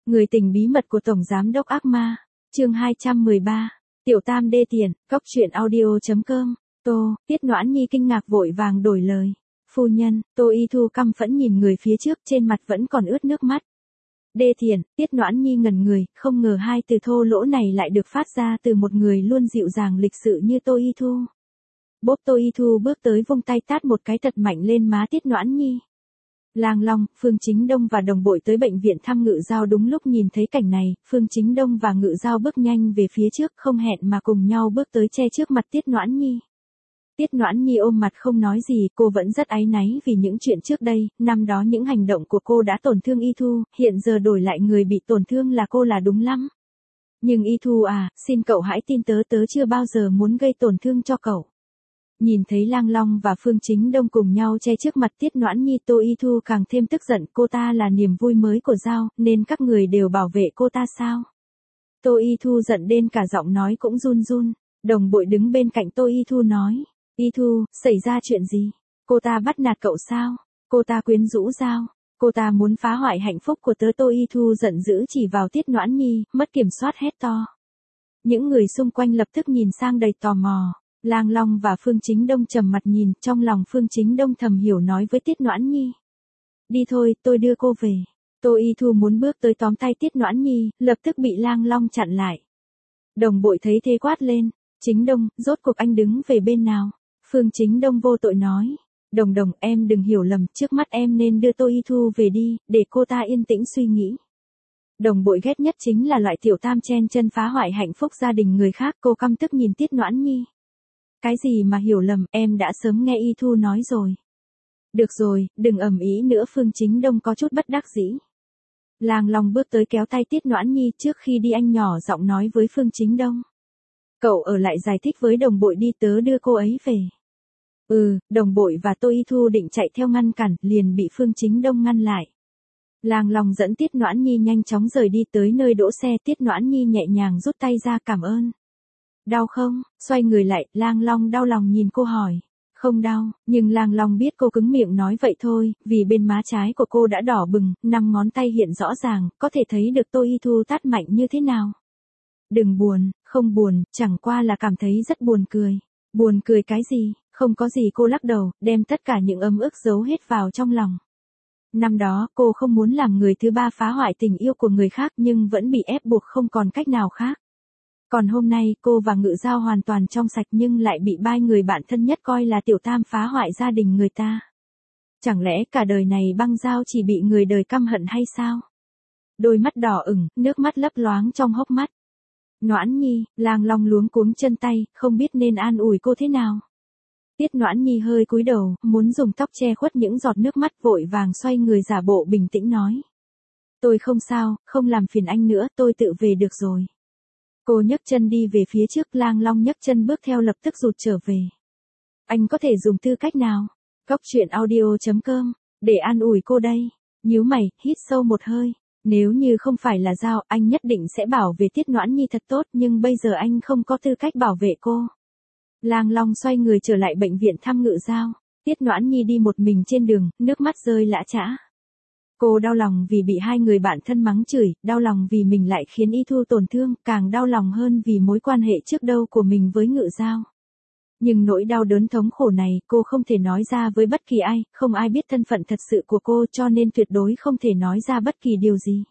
Người tình bí mật của Tổng Giám đốc ác ma, chương 213, Tiểu Tam đê tiện, góc truyện audio.com, Tiết Noãn Nhi kinh ngạc vội vàng đổi lời. Phu nhân, Tô Y Thu căm phẫn nhìn người phía trước, trên mặt vẫn còn ướt nước mắt. Đê tiện, Tiết Noãn Nhi ngẩn người, không ngờ hai từ thô lỗ này lại được phát ra từ một người luôn dịu dàng lịch sự như Tô Y Thu. Bốp. Tô Y Thu bước tới vung tay tát một cái thật mạnh lên má Tiết Noãn Nhi. Lang Long, Phương Chính Đông và đồng bội tới bệnh viện thăm Ngự Giao đúng lúc nhìn thấy cảnh này, Phương Chính Đông và Ngự Giao bước nhanh về phía trước không hẹn mà cùng nhau bước tới che trước mặt Tiết Noãn Nhi. Tiết Noãn Nhi ôm mặt không nói gì, cô vẫn rất áy náy vì những chuyện trước đây, năm đó những hành động của cô đã tổn thương Y Thu, hiện giờ đổi lại người bị tổn thương là cô là đúng lắm. Nhưng Y Thu à, xin cậu hãy tin tớ chưa bao giờ muốn gây tổn thương cho cậu. Nhìn thấy Lang Long và Phương Chính Đông cùng nhau che trước mặt Tiết Noãn Nhi, Tô Y Thu càng thêm tức giận, cô ta là niềm vui mới của Giao, nên các người đều bảo vệ cô ta sao? Tô Y Thu giận đến cả giọng nói cũng run run, đồng bội đứng bên cạnh Tô Y Thu nói, Y Thu, xảy ra chuyện gì? Cô ta bắt nạt cậu sao? Cô ta quyến rũ Giao, cô ta muốn phá hoại hạnh phúc của tớ. Tô Y Thu giận dữ chỉ vào Tiết Noãn Nhi, mất kiểm soát hét to. Những người xung quanh lập tức nhìn sang đầy tò mò. Lang Long và Phương Chính Đông trầm mặt nhìn, trong lòng Phương Chính Đông thầm hiểu nói với Tiết Noãn Nhi. Đi thôi, tôi đưa cô về. Tô Y Thu muốn bước tới tóm tay Tiết Noãn Nhi, lập tức bị Lang Long chặn lại. Đồng bội thấy thế quát lên, Chính Đông, rốt cuộc anh đứng về bên nào? Phương Chính Đông vô tội nói, Đồng, em đừng hiểu lầm, trước mắt em nên đưa Tô Y Thu về đi, để cô ta yên tĩnh suy nghĩ. Đồng bội ghét nhất chính là loại tiểu tam chen chân phá hoại hạnh phúc gia đình người khác, cô căm tức nhìn Tiết Noãn Nhi. Cái gì mà hiểu lầm, em đã sớm nghe Y Thu nói rồi. Được rồi, đừng ầm ĩ nữa. Phương Chính Đông có chút bất đắc dĩ. Lang Long bước tới kéo tay Tiết Noãn Nhi, trước khi đi anh nhỏ giọng nói với Phương Chính Đông. Cậu ở lại giải thích với đồng bội đi, tớ đưa cô ấy về. Đồng bội và Tô Y Thu định chạy theo ngăn cản, liền bị Phương Chính Đông ngăn lại. Lang Long dẫn Tiết Noãn Nhi nhanh chóng rời đi tới nơi đỗ xe, Tiết Noãn Nhi nhẹ nhàng rút tay ra cảm ơn. Đau không? Xoay người lại, Lang Long đau lòng nhìn cô hỏi. Không đau, nhưng Lang Long biết cô cứng miệng nói vậy thôi, vì bên má trái của cô đã đỏ bừng, 5 ngón tay hiện rõ ràng, có thể thấy được Tô Y Thu tát mạnh như thế nào. Đừng buồn, không buồn, chẳng qua là cảm thấy rất buồn cười. Buồn cười cái gì? Không có gì. Cô lắc đầu, đem tất cả những ấm ức giấu hết vào trong lòng. Năm đó, cô không muốn làm người thứ ba phá hoại tình yêu của người khác nhưng vẫn bị ép buộc không còn cách nào khác. Còn hôm nay cô và Ngự Giao hoàn toàn trong sạch nhưng lại bị ba người bạn thân nhất coi là tiểu tam phá hoại gia đình người ta. Chẳng lẽ cả đời này Băng Giao chỉ bị người đời căm hận hay sao? Đôi mắt đỏ ửng, nước mắt lấp loáng trong hốc mắt. Noãn Nhi, Lang Long luống cuống chân tay, không biết nên an ủi cô thế nào. Tiết Noãn Nhi hơi cúi đầu, muốn dùng tóc che khuất những giọt nước mắt, vội vàng xoay người giả bộ bình tĩnh nói. Tôi không sao, không làm phiền anh nữa, tôi tự về được rồi. Cô nhấc chân đi về phía trước, Lang Long nhấc chân bước theo lập tức rụt trở về. Anh có thể dùng tư cách nào? Góc truyện audio.com, để an ủi cô đây. Nhíu mày, hít sâu một hơi. Nếu như không phải là Giao, anh nhất định sẽ bảo vệ Tiết Noãn Nhi thật tốt, nhưng bây giờ anh không có tư cách bảo vệ cô. Lang Long xoay người trở lại bệnh viện thăm Ngự Giao. Tiết Noãn Nhi đi một mình trên đường, nước mắt rơi lã chã. Cô đau lòng vì bị hai người bạn thân mắng chửi, đau lòng vì mình lại khiến Y Thu tổn thương, càng đau lòng hơn vì mối quan hệ trước đây của mình với Ngự Giao. Nhưng nỗi đau đớn thống khổ này, cô không thể nói ra với bất kỳ ai, không ai biết thân phận thật sự của cô, cho nên tuyệt đối không thể nói ra bất kỳ điều gì.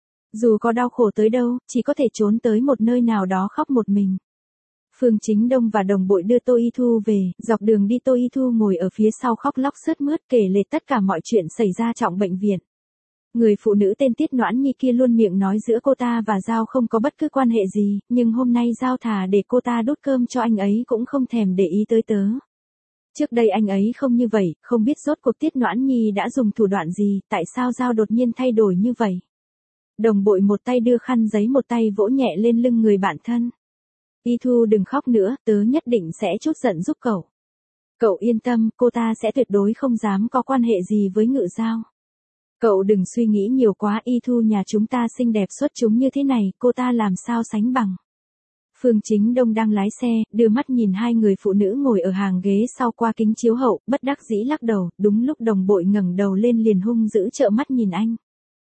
Dù có đau khổ tới đâu, chỉ có thể trốn tới một nơi nào đó khóc một mình. Phương Chính Đông và đồng bội đưa Tô Y Thu về, dọc đường đi Tô Y Thu ngồi ở phía sau khóc lóc sướt mướt kể lể tất cả mọi chuyện xảy ra trong bệnh viện. Người phụ nữ tên Tiết Noãn Nhi kia luôn miệng nói giữa cô ta và Giao không có bất cứ quan hệ gì, nhưng hôm nay Giao thà để cô ta đút cơm cho anh ấy cũng không thèm để ý tới tớ. Trước đây anh ấy không như vậy, không biết rốt cuộc Tiết Noãn Nhi đã dùng thủ đoạn gì, tại sao Giao đột nhiên thay đổi như vậy. Đồng bội một tay đưa khăn giấy một tay vỗ nhẹ lên lưng người bạn thân. Y Thu đừng khóc nữa, tớ nhất định sẽ trút giận giúp cậu. Cậu yên tâm, cô ta sẽ tuyệt đối không dám có quan hệ gì với Ngự Giao. Cậu đừng suy nghĩ nhiều quá, Y Thu nhà chúng ta xinh đẹp xuất chúng như thế này, cô ta làm sao sánh bằng. Phương Chính Đông đang lái xe, đưa mắt nhìn hai người phụ nữ ngồi ở hàng ghế sau qua kính chiếu hậu, bất đắc dĩ lắc đầu, đúng lúc đồng bội ngẩng đầu lên liền hung dữ trợn mắt nhìn anh.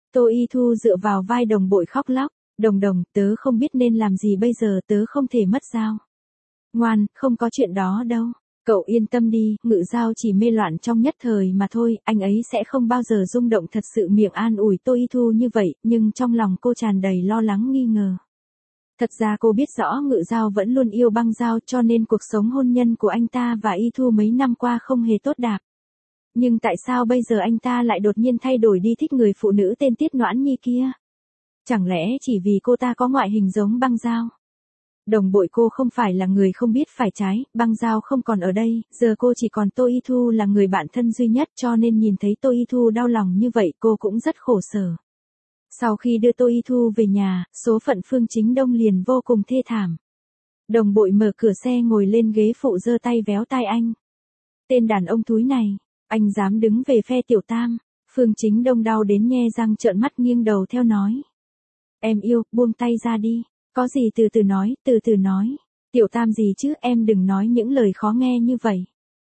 Tô Y Thu dựa vào vai đồng bội khóc lóc. Đồng đồng, tớ không biết nên làm gì bây giờ, tớ không thể mất Giao. Ngoan, không có chuyện đó đâu. Cậu yên tâm đi, Ngự Giao chỉ mê loạn trong nhất thời mà thôi, anh ấy sẽ không bao giờ rung động. Thật sự miệng an ủi Tô Y Thu như vậy, nhưng trong lòng cô tràn đầy lo lắng nghi ngờ. Thật ra cô biết rõ Ngự Giao vẫn luôn yêu Băng Giao, cho nên cuộc sống hôn nhân của anh ta và Y Thu mấy năm qua không hề tốt đẹp. Nhưng tại sao bây giờ anh ta lại đột nhiên thay đổi đi thích người phụ nữ tên Tiết Noãn Nhi kia? Chẳng lẽ chỉ vì cô ta có ngoại hình giống Băng Giao? Đồng bội, cô không phải là người không biết phải trái, Băng Giao không còn ở đây, giờ cô chỉ còn Tô Y Thu là người bạn thân duy nhất, cho nên nhìn thấy Tô Y Thu đau lòng như vậy cô cũng rất khổ sở. Sau khi đưa Tô Y Thu về nhà, số phận Phương Chính Đông liền vô cùng thê thảm. Đồng bội mở cửa xe ngồi lên ghế phụ giơ tay véo tai anh. Tên đàn ông thúi này, anh dám đứng về phe Tiểu Tam. Phương Chính Đông đau đến nhe răng trợn mắt nghiêng đầu theo nói. Em yêu, buông tay ra đi. Có gì từ từ nói, từ từ nói. Tiểu Tam gì chứ, em đừng nói những lời khó nghe như vậy.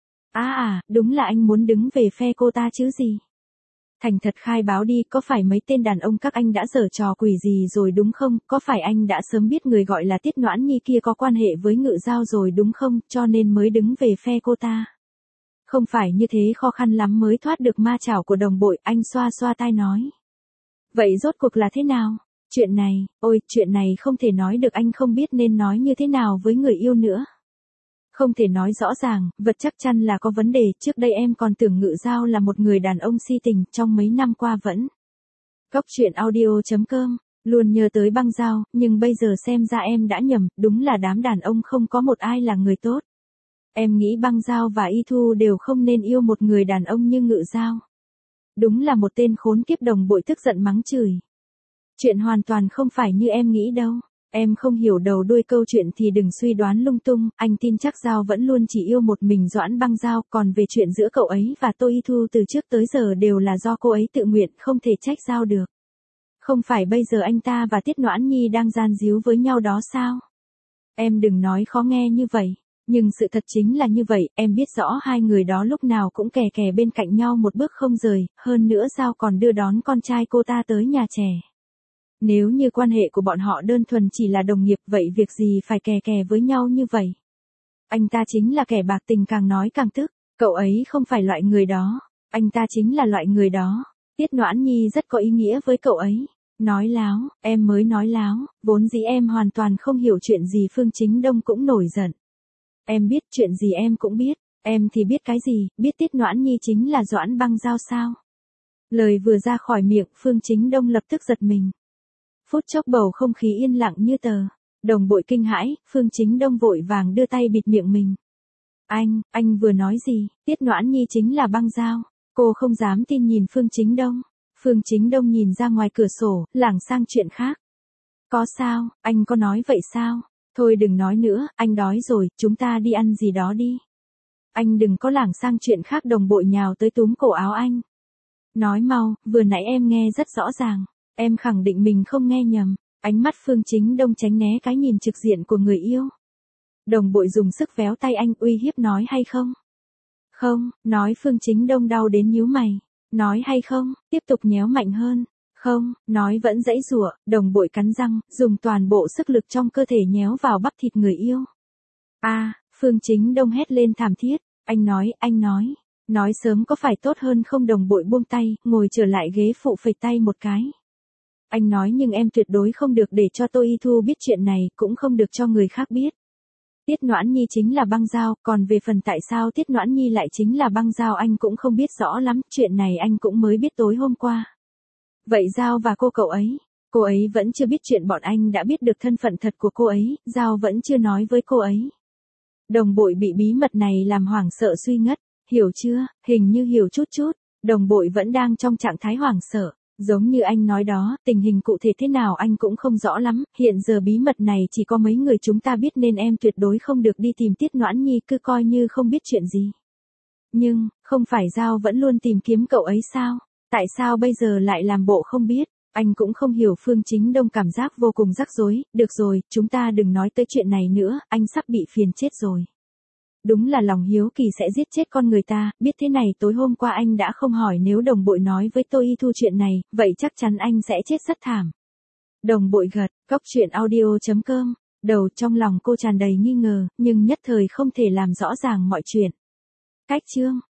Đúng là anh muốn đứng về phe cô ta chứ gì. Thành thật khai báo đi, có phải mấy tên đàn ông các anh đã giở trò quỷ gì rồi đúng không? Có phải anh đã sớm biết người gọi là Tiết Noãn Nhi kia có quan hệ với Ngự Giao rồi đúng không? Cho nên mới đứng về phe cô ta. Không phải như thế, khó khăn lắm mới thoát được ma chảo của đồng bội, anh xoa xoa tai nói. Vậy rốt cuộc là thế nào? Chuyện này, ôi, chuyện này không thể nói được, anh không biết nên nói như thế nào với người yêu nữa. Không thể nói rõ ràng, vật chắc chắn là có vấn đề, trước đây em còn tưởng Ngự Giao là một người đàn ông si tình, trong mấy năm qua vẫn. Góc truyện audio.com, luôn nhớ tới Băng Giao, nhưng bây giờ xem ra em đã nhầm, đúng là đám đàn ông không có một ai là người tốt. Em nghĩ Băng Giao và Y Thu đều không nên yêu một người đàn ông như Ngự Giao. Đúng là một tên khốn kiếp, đồng bội tức giận mắng chửi. Chuyện hoàn toàn không phải như em nghĩ đâu. Em không hiểu đầu đuôi câu chuyện thì đừng suy đoán lung tung, anh tin chắc Giao vẫn luôn chỉ yêu một mình Doãn Băng Giao, còn về chuyện giữa cậu ấy và Tô Y Thu từ trước tới giờ đều là do cô ấy tự nguyện, không thể trách Giao được. Không phải bây giờ anh ta và Tiết Noãn Nhi đang gian díu với nhau đó sao? Em đừng nói khó nghe như vậy, nhưng sự thật chính là như vậy, em biết rõ hai người đó lúc nào cũng kè kè bên cạnh nhau một bước không rời, hơn nữa Giao còn đưa đón con trai cô ta tới nhà trẻ. Nếu như quan hệ của bọn họ đơn thuần chỉ là đồng nghiệp, vậy việc gì phải kè kè với nhau như vậy? Anh ta chính là kẻ bạc tình, càng nói càng tức, cậu ấy không phải loại người đó, anh ta chính là loại người đó. Tiết Noãn Nhi rất có ý nghĩa với cậu ấy. Nói láo, em mới nói láo, vốn dĩ em hoàn toàn không hiểu chuyện gì. Phương Chính Đông cũng nổi giận. Em biết chuyện gì em cũng biết, em thì biết cái gì, biết Tiết Noãn Nhi chính là Doãn Băng Giao sao? Lời vừa ra khỏi miệng, Phương Chính Đông lập tức giật mình. Phút chốc bầu không khí yên lặng như tờ. Đồng bội kinh hãi, Phương Chính Đông vội vàng đưa tay bịt miệng mình. Anh vừa nói gì? Tiết Noãn Nhi chính là Băng Giao. Cô không dám tin nhìn Phương Chính Đông. Phương Chính Đông nhìn ra ngoài cửa sổ, lảng sang chuyện khác. Có sao, anh có nói vậy sao? Thôi đừng nói nữa, anh đói rồi, chúng ta đi ăn gì đó đi. Anh đừng có lảng sang chuyện khác. Đồng bội nhào tới túm cổ áo anh. Nói mau, vừa nãy em nghe rất rõ ràng. Em khẳng định mình không nghe nhầm. Ánh mắt Phương Chính Đông tránh né cái nhìn trực diện của người yêu. Đồng bội dùng sức véo tay anh, uy hiếp nói hay không? Không, nói. Phương Chính Đông đau đến nhíu mày. Nói hay không, tiếp tục nhéo mạnh hơn. Không, nói vẫn giãy giụa. Đồng bội cắn răng, dùng toàn bộ sức lực trong cơ thể nhéo vào bắp thịt người yêu. Phương Chính Đông hét lên thảm thiết. Anh nói. Nói sớm có phải tốt hơn không? Đồng bội buông tay, ngồi trở lại ghế phụ phẩy tay một cái. Anh nói nhưng em tuyệt đối không được để cho Tô Y Thu biết chuyện này, cũng không được cho người khác biết. Tiết Noãn Nhi chính là Băng Giao, còn về phần tại sao Tiết Noãn Nhi lại chính là Băng Giao anh cũng không biết rõ lắm, chuyện này anh cũng mới biết tối hôm qua. Vậy Giao và cậu ấy vẫn chưa biết chuyện bọn anh đã biết được thân phận thật của cô ấy, Giao vẫn chưa nói với cô ấy. Đồng bội bị bí mật này làm hoảng sợ suy ngất, hiểu chưa, hình như hiểu chút chút, đồng bội vẫn đang trong trạng thái hoảng sợ. Giống như anh nói đó, tình hình cụ thể thế nào anh cũng không rõ lắm, hiện giờ bí mật này chỉ có mấy người chúng ta biết nên em tuyệt đối không được đi tìm Tiết Noãn Nhi, cứ coi như không biết chuyện gì. Nhưng, không phải Giao vẫn luôn tìm kiếm cậu ấy sao? Tại sao bây giờ lại làm bộ không biết? Anh cũng không hiểu. Phương Chính Đông cảm giác vô cùng rắc rối. Được rồi, chúng ta đừng nói tới chuyện này nữa, anh sắp bị phiền chết rồi. Đúng là lòng hiếu kỳ sẽ giết chết con người ta, biết thế này tối hôm qua anh đã không hỏi nếu đồng bội nói với tôi y thu chuyện này, vậy chắc chắn anh sẽ chết rất thảm. Đồng bội gật, cóc truyện audio.com, đầu trong lòng cô tràn đầy nghi ngờ, nhưng nhất thời không thể làm rõ ràng mọi chuyện. Cách chương